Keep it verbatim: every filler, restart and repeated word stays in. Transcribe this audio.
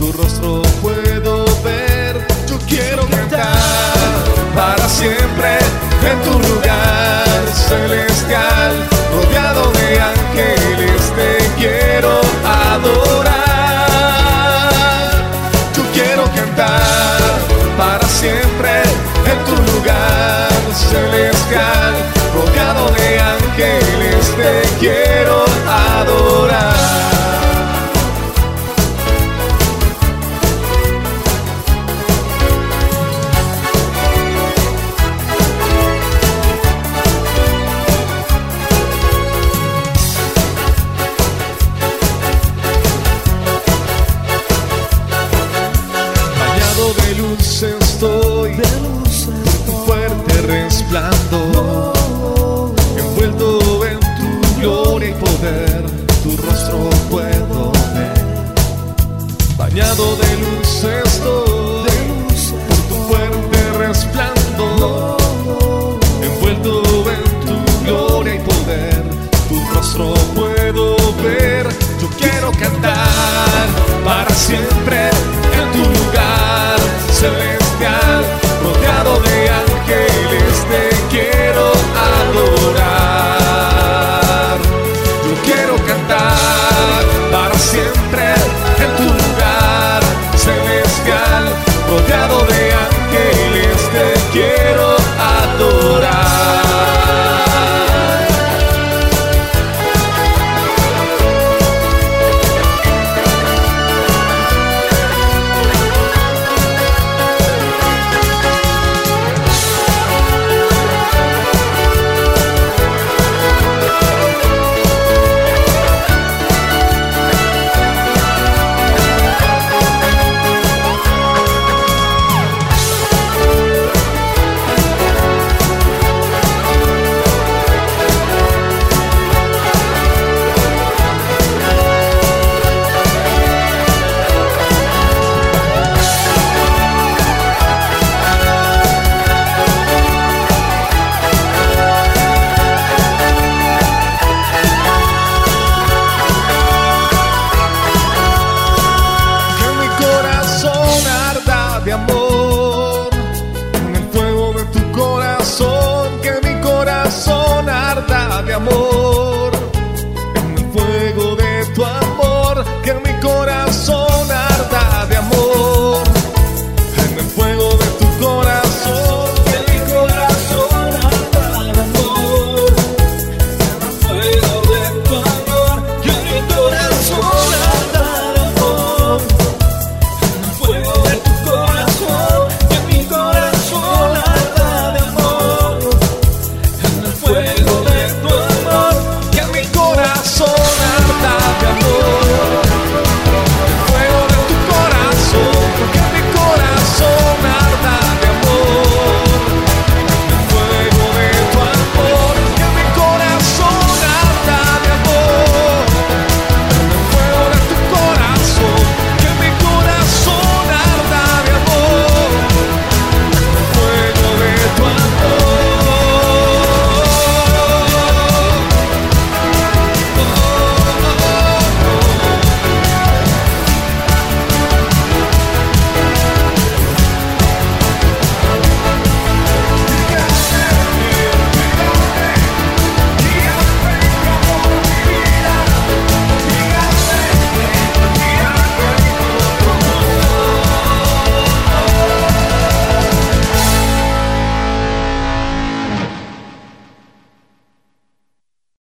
tu rostro puedo ver. Yo quiero cantar para siempre en tu lugar celestial, rodeado de ángeles te quiero adorar. Yo quiero cantar para siempre en tu lugar celestial, rodeado de ángeles te quiero adorar. Bañado de luz estoy, de luz estoy, fuerte resplandor, envuelto en tu gloria y poder, tu rostro puedo ver. Bañado de luz estoy, de luz por tu fuerte resplandor, envuelto en tu gloria y poder, tu rostro puedo ver. Yo quiero cantar para siempre en tu lugar celestial, rodeado de ángeles te quiero adorar. Yo quiero cantar para siempre en tu lugar celestial, rodeado de ángeles te quiero adorar. De amor, en el fuego de tu corazón, que mi corazón arda de amor.